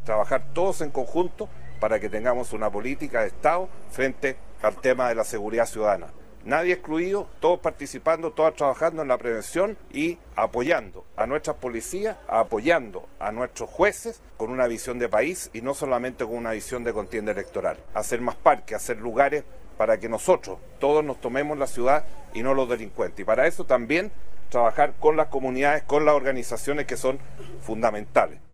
trabajar todos en conjunto para que tengamos una política de Estado frente al tema de la seguridad ciudadana. Nadie excluido, todos participando, todos trabajando en la prevención y apoyando a nuestras policías, apoyando a nuestros jueces con una visión de país y no solamente con una visión de contienda electoral. Hacer más parques, hacer lugares para que nosotros, todos nos tomemos la ciudad y no los delincuentes. Y para eso también trabajar con las comunidades, con las organizaciones que son fundamentales.